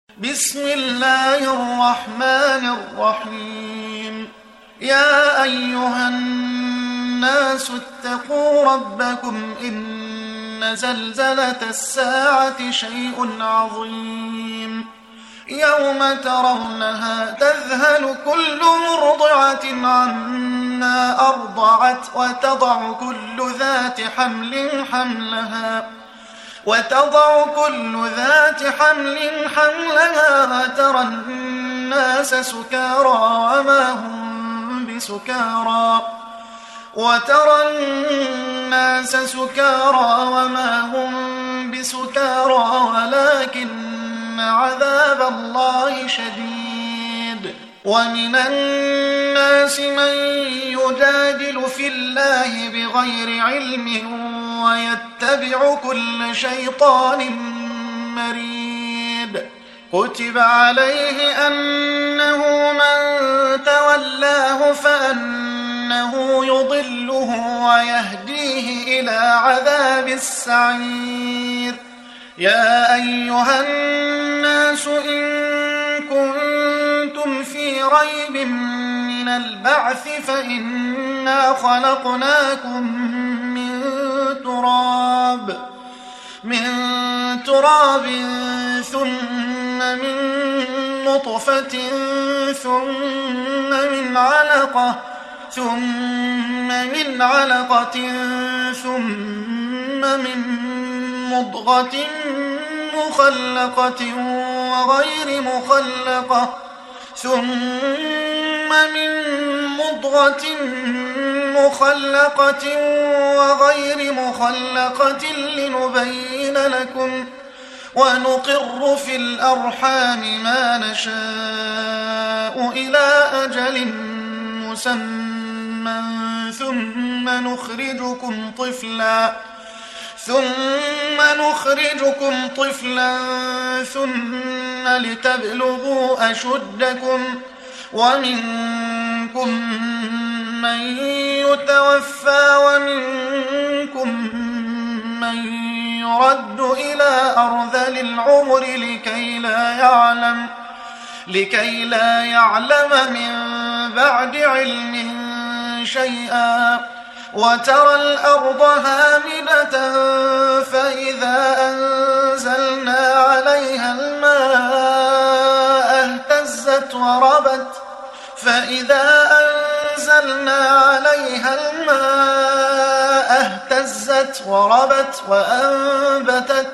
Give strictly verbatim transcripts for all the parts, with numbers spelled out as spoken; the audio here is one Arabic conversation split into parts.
بسم الله الرحمن الرحيم. يا أيها الناس اتقوا ربكم إن زلزلة الساعة شيء عظيم يوم ترونها تذهل كل مرضعة عما أرضعت وتضع كل ذات حمل حملها وتضع كل ذات حمل حملها وترى الناس سكارى وما هم بسكارى وترى الناس سكارى وما هم بسكارى ولكن عذاب الله شديد. ومن الناس من يجادل في الله بغير علم ويتبع كل شيطان مريد. كتب عليه أنه من تولاه فأنه يضله ويهديه إلى عذاب السعير. يا أيها الناس إن كنتم في ريب من البعث فإنا خلقناكم من تراب من تراب ثم من نطفة ثم من علقة ثم من علقة ثم من مضغة مخلقة وغير مخلقة ثم من مضغة مخلقة وغير مخلقة لنبين لكم ونقر في الأرحام ما نشاء إلى أجل مسمى ثم نخرجكم طفلا ثم نخرجكم طفلا ثم لتبلغوا أشدكم ومنكم من يتوفى ومنكم من يرد إلى أرذل العمر لكي لا يعلم لكي لا يعلم من بعد علم شيئا. وترى الأرض هامدة فإذا أنزلنا عليها الماء اهتزت وربت فإذا أنزلنا عليها الماء اهتزت وربت وأنبتت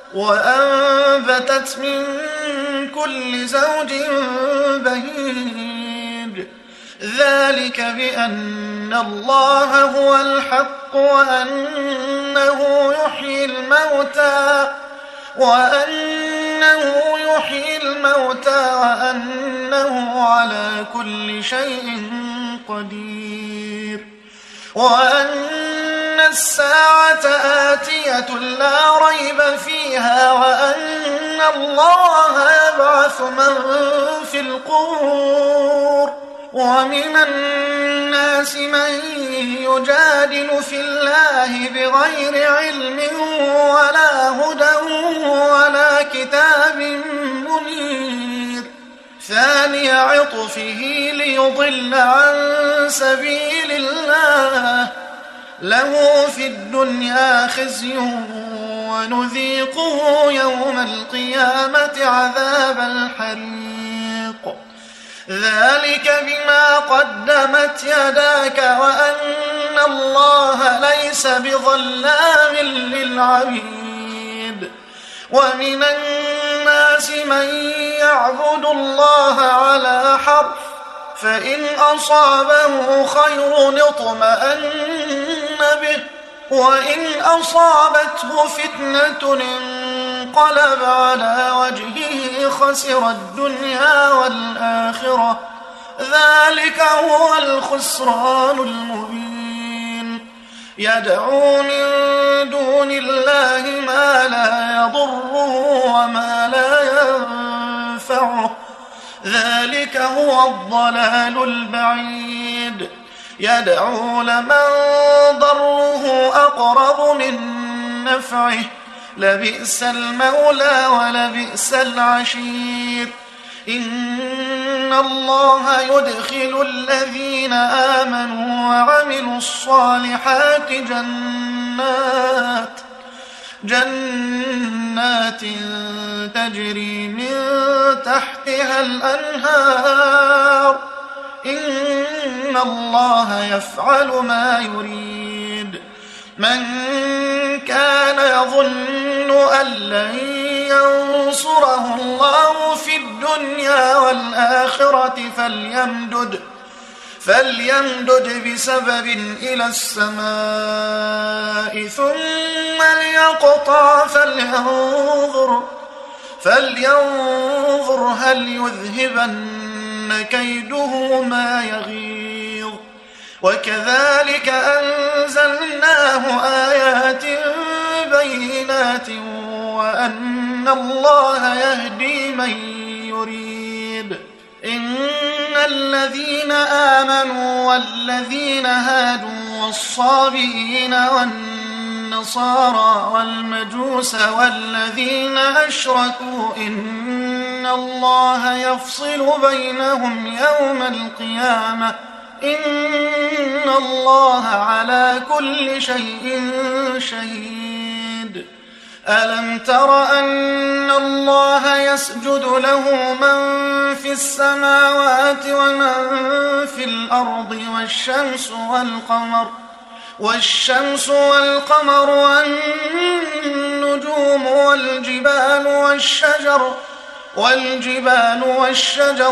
وأنبتت من كل زوج بهيج. ذلك بأن الله هو الحق وأنه يحيي الموتى وأنه يحيي الموتى وأنه على كل شيء قدير. وأن الساعة آتية لا ريب فيها وأن الله يبعث من في القبور. ومن الناس من يجادل في الله بغير علم ولا هدى ولا كتاب منير. ثاني عطفه ليضل عن سبيل الله له في الدنيا خزي ونذيقه يوم القيامة عذاب الحريق. ذلك بما قدمت يداك وأن الله ليس بظلام للعبيد. ومن الناس من يعبد الله على حرف فإن أصابه خير اطمأن به وإن أصابته فتنة انقلب على وجهه خسر الدنيا والآخرة. ذلك هو الخسران المبين. يدعو من دون الله ما لا يضره وما لا ينفعه. ذلك هو الضلال البعيد. يدعو لمن ضره أقرب من نفعه لبئس المولى ولبئس العشير. إن الله يدخل الذين آمنوا وعملوا الصالحات جنات جنات تجري من تحتها الأنهار. إن الله يفعل ما يريد. من كان يظن أن لن ينصره الله في الدنيا والآخرة فليمدد فليمدد بسبب إلى السماء ثم ليقطع فلينظر فلينظر هل يذهبن كيده ما يغيظ. وكذلك أنزلناه آيات بينات وأن الله يهدي من يريد. إن الذين آمنوا والذين هادوا والصابئين والنصارى والمجوس والذين أشركوا إن الله يفصل بينهم يوم القيامة. إن الله على كل شيء شهيد. ألم تر أن الله يسجد له من في السماوات ومن في الأرض والشمس والقمر والشمس والقمر والنجوم والجبال والشجر والجبال والشجر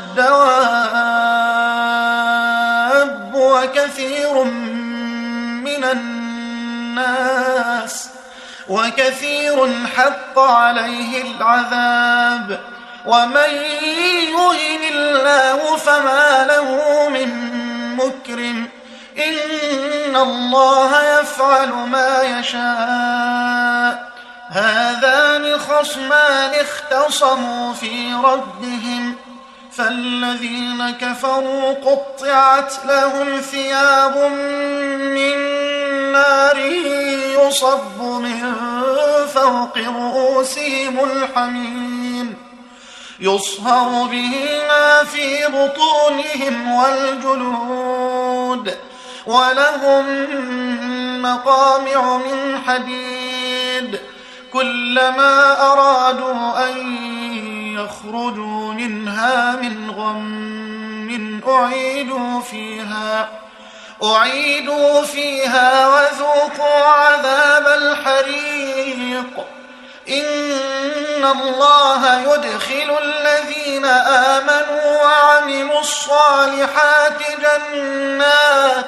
والدواب وكثير من الناس وكثير حق عليه العذاب. ومن يهن الله فما له من مكرم. إن الله يفعل ما يشاء. هذان خصمان اختصموا في ربهم فالذين كفروا قطعت لهم ثياب من نار يصب من فوق رؤوسهم الحميم يصهر به ما في بطونهم والجلود ولهم مقامع من حديد. كلما أرادوا أن يخرجوا منها من غم أعيدوا فيها أعيدوا فيها وذوقوا عذاب الحريق. إن الله يدخل الذين آمنوا وعملوا الصالحات جنات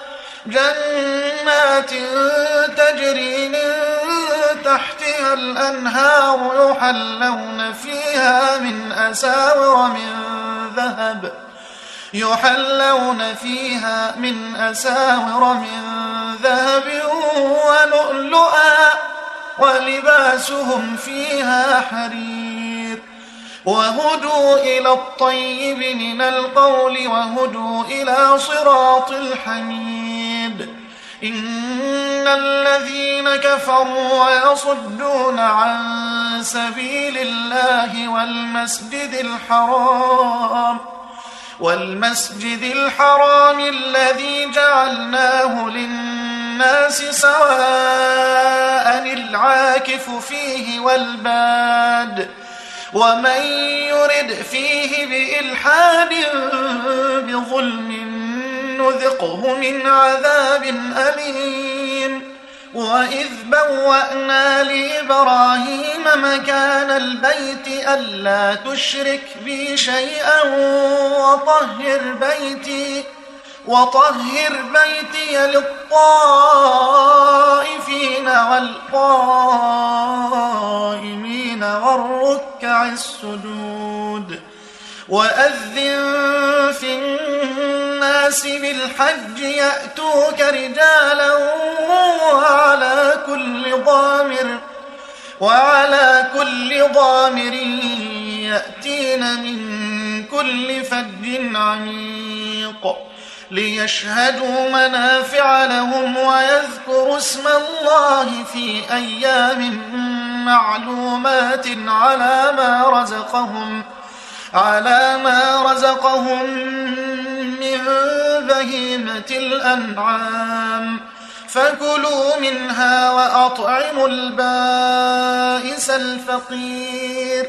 جنات تجري من تحتها الأنهار يحلون فيها من أساور من ذهب يحلون فيها من أساور من ذهب ولؤلؤا ولباسهم فيها حرير. وهدوا إلى الطيب من القول وهدوا إلى صراط الحميد. إن الذين كفروا ويصدون عن سبيل الله والمسجد الحرام والمسجد الحرام الذي جعلناه للناس سواء العاكف فيه والباد ومن يرد فيه بإلحاد بظلم نذقه من عذاب أليم. وإذ بوأنا لإبراهيم مكان البيت ألا تشرك بي شيئا وطهر بيتي وطهر بيتي للطائفين والقائمين والركع السجود. وأذن في الناس بالحج يأتوك رجالا وعلى كل ضامر وعلى كل ضامر يأتين من كل فج عميق. ليشهدوا منافع لهم ويذكروا اسم الله في أيام معلومات على ما رزقهم على ما رزقهم من بهيمة الأنعام فكلوا منها وأطعموا البائس الفقير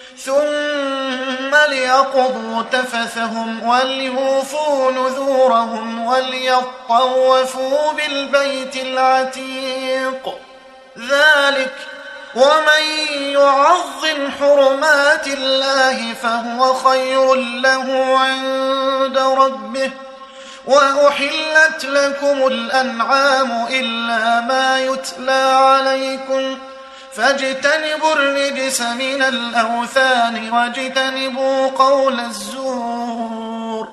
ثم ليقضوا تفثهم وليوفوا نذورهم وليطوفوا بالبيت العتيق ذلك ومن يعظم حرمات الله فهو خير له عند ربه وأحلت لكم الأنعام إلا ما يتلى عليكم فاجتنبوا الرجس من الأوثان واجتنبوا قول الزور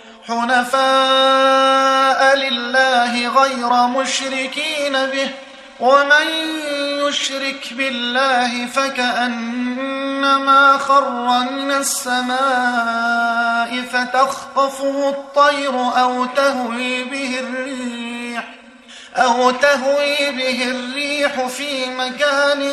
حنفاء لله غير مشركين به ومن يشرك بالله فكأنما خر من السماء فتخطفه الطير أو تهوي به الريح أو تهوي به الريح في مكان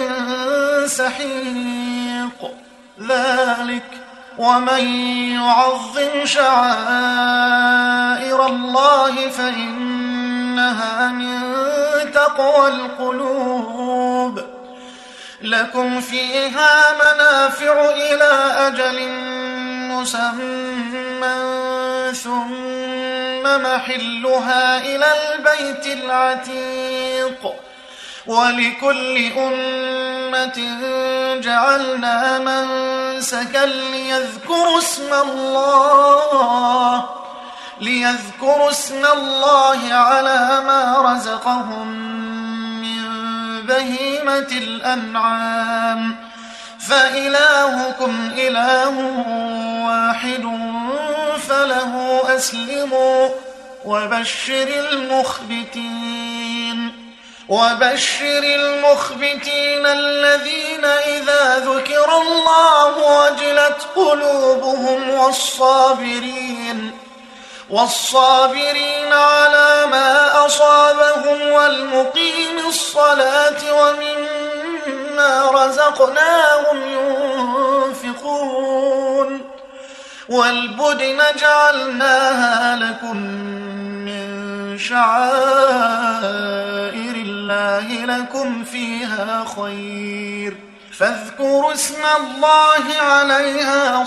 سحيق ذلك ومن يعظم شعائر الله فإنها من تقوى القلوب لكم فيها منافع إلى أجل مسمى ثم محلها إلى البيت العتيق ولكل أمة جعلنا منسكا ليذكروا اسم الله ليذكروا اسم الله على ما رزقهم من بهيمة الأنعام فإلهكم إله واحد فله أسلموا وبشر المخبتين وبشر المخبتين الذين إذا ذكر الله وجلت قلوبهم والصابرين والصابرين على ما أصابهم والمقيم الصلاة ومما رزقناهم ينفقون والبدن جعلناها لكم من شعائر الله لكم فيها خير فاذكروا اسم الله عليها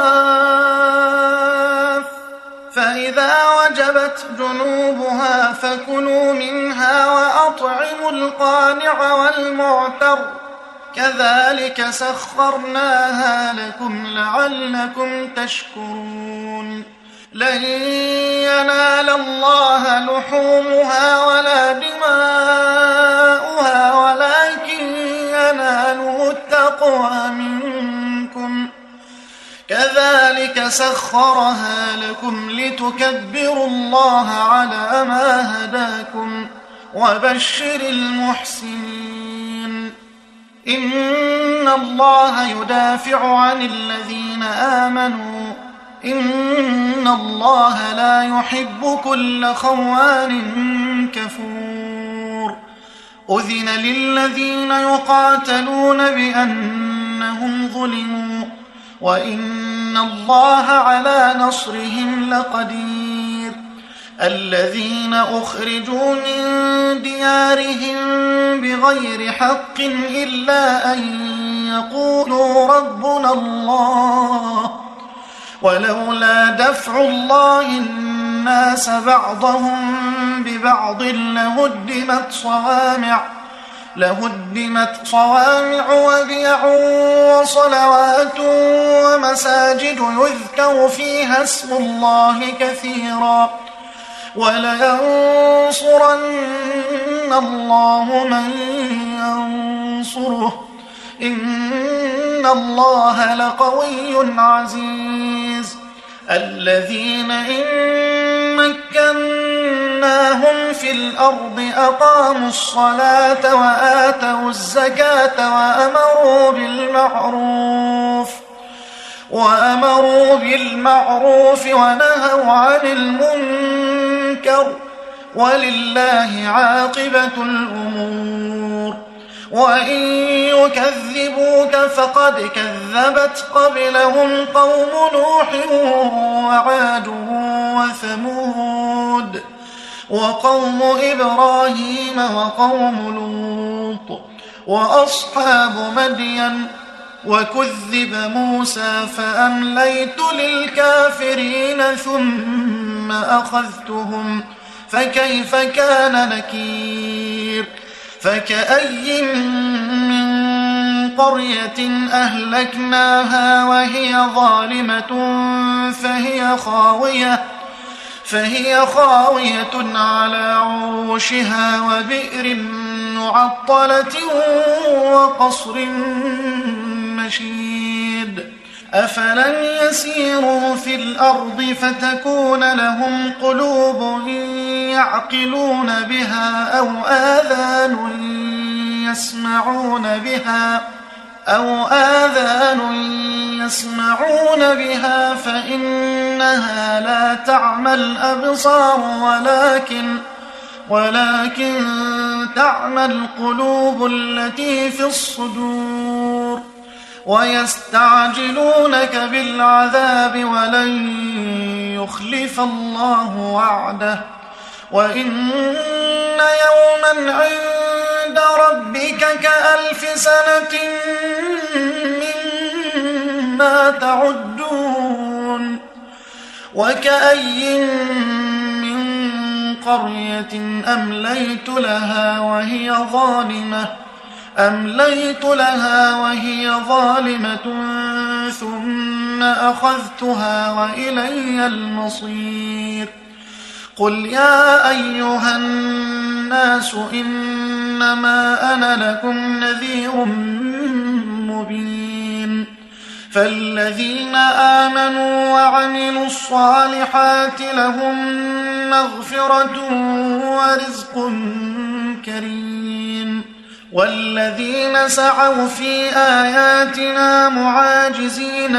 صواف فإذا وجبت جنوبها فكلوا منها وأطعموا القانع والمعتر كذلك سخرناها لكم لعلكم تشكرون لن ينال الله لحومها ولا دماؤها ولكن يناله التقوى منكم كذلك سخرها لكم لتكبروا الله على ما هداكم وبشر المحسنين إن الله يدافع عن الذين آمنوا إن الله لا يحب كل خوان كفور أذن للذين يقاتلون بأنهم ظلموا وإن الله على نصرهم لقدير الذين أخرجوا من ديارهم بغير حق إلا أن يقولوا ربنا الله ولولا دفع الله الناس بعضهم ببعض لهدمت صوامع لهدمت صوامع وبيع وصلوات ومساجد يذكر فيها اسم الله كثيرا ولينصرن الله من ينصره إن الله لقوي عزيز الذين إن مكناهم في الأرض أقاموا الصلاة وآتوا الزكاة وأمروا بالمعروف وأمروا بالمعروف ونهوا عن المنكر والمنكر، ولله عاقبة الأمور. وإن يكذبوك فقد كذبت قبلهم قوم نوح وعاد وثمود وقوم إبراهيم وقوم لوط وأصحاب مدين، وكذب موسى فأمليت للكافرين ثم أخذتهم فكيف كان نكير. فكأي من قرية أهلكناها وهي ظالمة فهي خاوية فهي خاوية على عروشها وبئر معطلة وقصر مشيد. أفلم يسيروا في الأرض فتكون لهم قلوب يعقلون بها أو آذان يسمعون بها أو آذان يسمعون بها فإنها لا تعمى الأبصار ولكن ولكن تعمى القلوب التي في الصدور. ويستعجلونك بالعذاب ولن يخلف الله وعده، وإن يوما عند ربك كألف سنة مما تعدون. وكأي من قرية أمليت لها وهي ظالمة أمليت لها وهي ظالمة ثم أخذتها وإلي المصير. قل يا أيها الناس إنما أنا لكم نذير مبين. فالذين آمنوا وعملوا الصالحات لهم مغفرة ورزق كريم، والذين سعوا في آياتنا معاجزين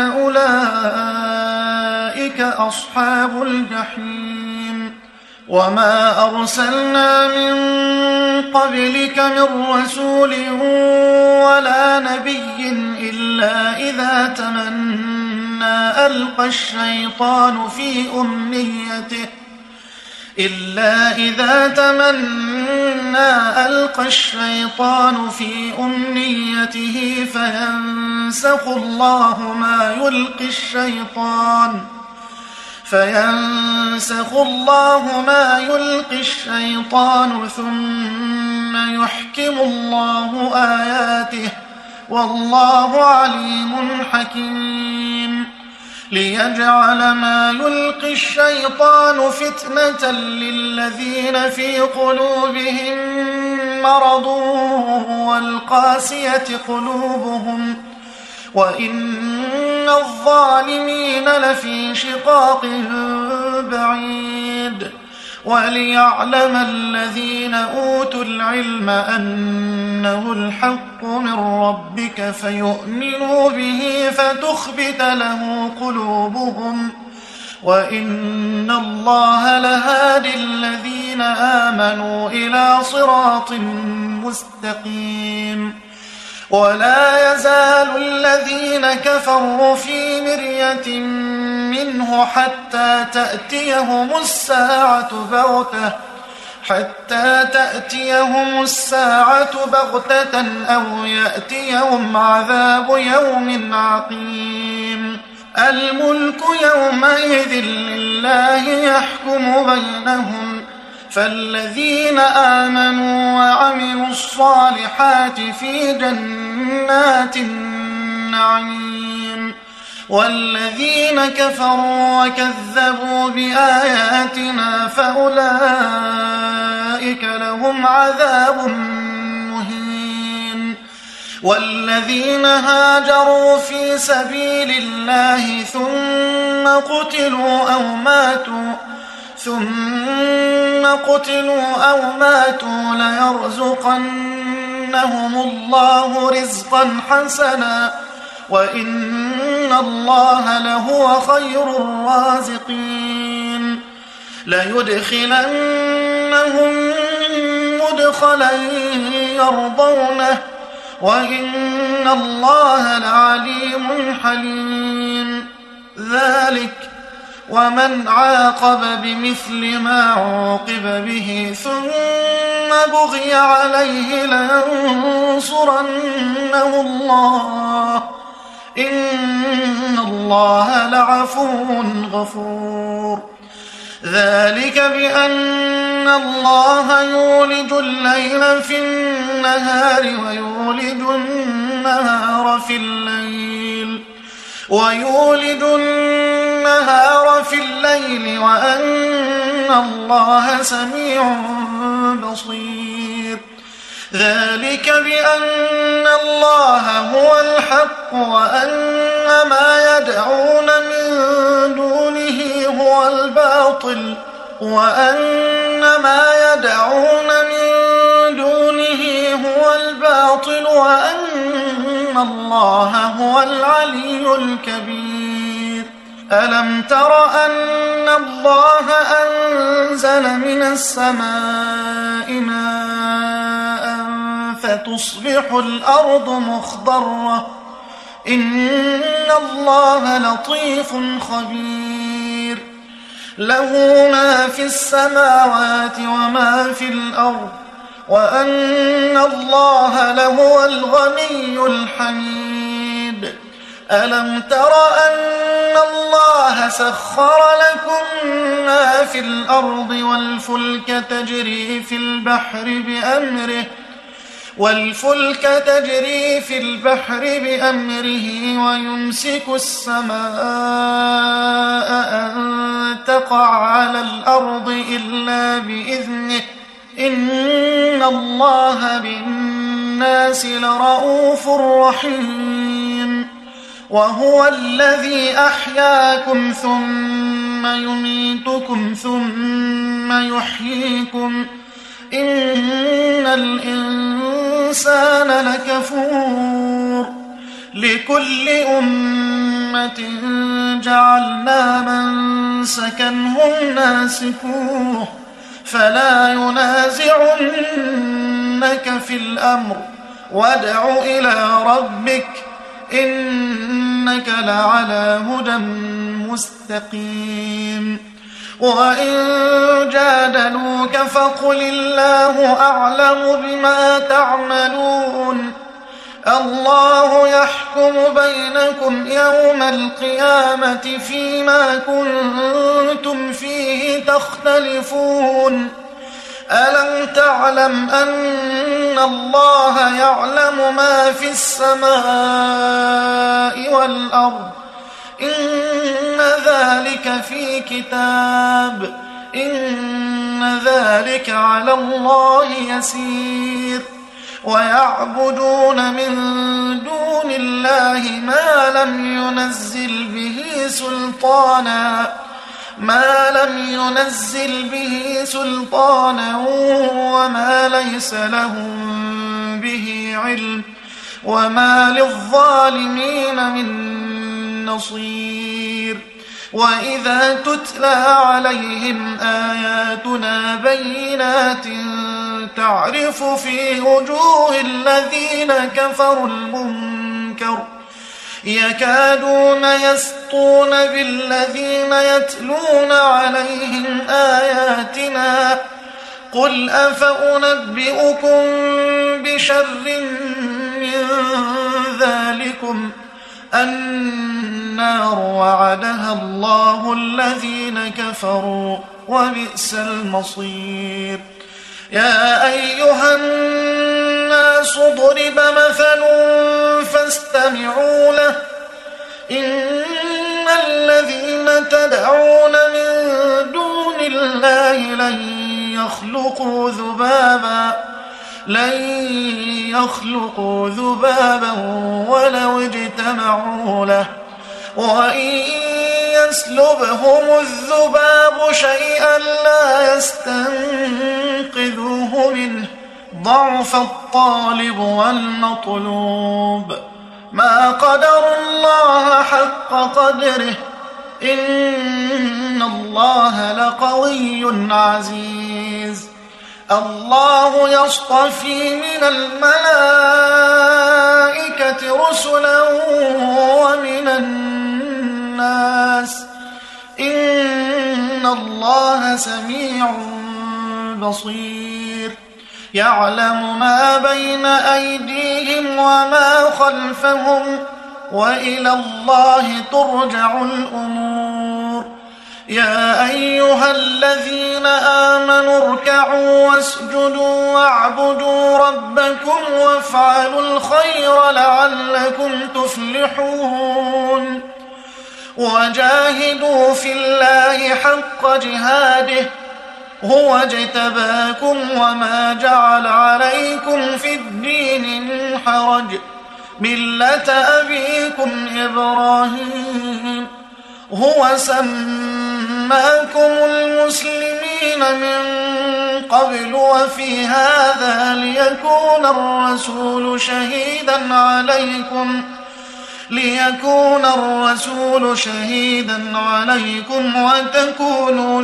أولئك أصحاب الجحيم. وما أرسلنا من قبلك من رسول ولا نبي إلا إذا تمنى ألقى الشيطان في أمنيته إلا إذا تمنى ألقى الشيطان في أمنيته فينسخ الله ما يلقي الشيطان فينسخ الله ما يلقي الشيطان ثم يحكم الله آياته والله عليم حكيم. ليجعل ما يلقي الشيطان فتنة للذين في قلوبهم مرض والقاسية قلوبهم وإن الظالمين لفي شقاق بعيد. وليعلم الذين أوتوا العلم أنه الحق من ربك فيؤمنوا به فتخبت له قلوبهم وإن الله لهادي الذين آمنوا إلى صراط مستقيم. ولا يزال الذين كفروا في مرية منه حتى تأتيهم الساعة بغتة حتى تأتيهم الساعة بغتة أو يأتيهم عذاب يوم عقيم. الملك يومئذ لله يحكم بينهم، فالذين آمنوا وعملوا الصالحات في جنات النعيم، والذين كفروا وكذبوا بآياتنا فأولئك لهم عذاب مهين. والذين هاجروا في سبيل الله ثم قتلوا أو ماتوا ثم قتلوا أو ماتوا ليرزقنهم الله رزقا حسنا وإن الله لهو خير الرازقين. ليدخلنهم مدخلا يرضونه وإن الله لعليم حليم. ذلك ومن عاقب بمثل ما عوقب به ثم بغي عليه لينصرنه الله إن الله لعفو غفور. ذلك بأن الله يولج الليل في النهار ويولج النهار في الليل ويولج النهار في الليل وأن الله سميع بصير. ذلك بأن الله هو الحق وأن ما يدعون من دونه هو الباطل وأن ما يدعون من دونه هو الباطل وأن الله هو العلي الكبير. ألم تر أن الله أنزل من السماء ماء فتصبح الأرض مخضرة إن الله لطيف خبير. له ما في السماوات وما في الأرض وأن الله لهو الغني الحميد. ألم تر أن الله سخر لكم ما في الأرض والفلك تجري في البحر بأمره والفلك تجري في البحر بأمره ويمسك السماء أن تقع على الأرض إلا بإذنه إن الله بالناس لرؤوف رحيم. وهو الذي أحياكم ثم يميتكم ثم يحييكم إن الإنسان لكفور. لكل أمة جعلنا منسكا هم ناسكوه فلا ينازعنك في الأمر وادع إلى ربك إنك لعلى هدى مستقيم. وإن جادلوك فقل الله أعلم بما تعملون الله يحكم بينكم يوم القيامة فيما كنتم فيه تختلفون. ألم تعلم أن الله يعلم ما في السماء والأرض إن ذلك في كتاب إن ذلك على الله يسير. ويعبدون من دون الله ما لم ينزل به سلطانا ما لم ينزل به سلطانا وما ليس لهم به علم وما للظالمين من نصير. وإذا تتلى عليهم آياتنا بينات تعرف في وجوه الذين كفروا المنكر يكادون يسطون بالذين يتلون عليهم آياتنا قل أفأنبئكم بشر من ذلكم النار وعدها الله الذين كفروا وبئس المصير. يا أيها الناس ضرب مثل فاستمعوا له إن الذين تدعون من دون الله لن يخلقوا ذبابا لن يخلقوا ذبابا ولو اجتمعوا له وإن يسلبهم الذباب شيئا لا يستنقذوه منه ضعف الطالب والمطلوب. ما قدروا الله حق قدره إن الله لقوي عزيز الله يصطفي من الملائكة رسلا ومن الناس إن الله سميع بصير يعلم ما بين أيديهم وما خلفهم وإلى الله ترجع الأمور يا أيها الذين آمنوا اركعوا واسجدوا واعبدوا ربكم وافعلوا الخير لعلكم تفلحون وجاهدوا في الله حق جهاده هو اجتباكم وما جعل عليكم في الدين من حرج ملة أبيكم إبراهيم هو سماكم المسلمين من قبل وفي هذا ليكون الرسول شهيدا عليكم ليكون الرسول شهيدا عليكم وتكونوا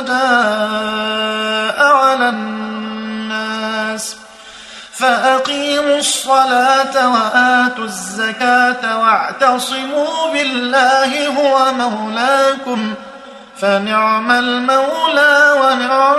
شهداء على الناس فأقيموا الصلاة وآتوا الزكاة واعتصموا بالله هو مولاكم فنعم المولى ونعم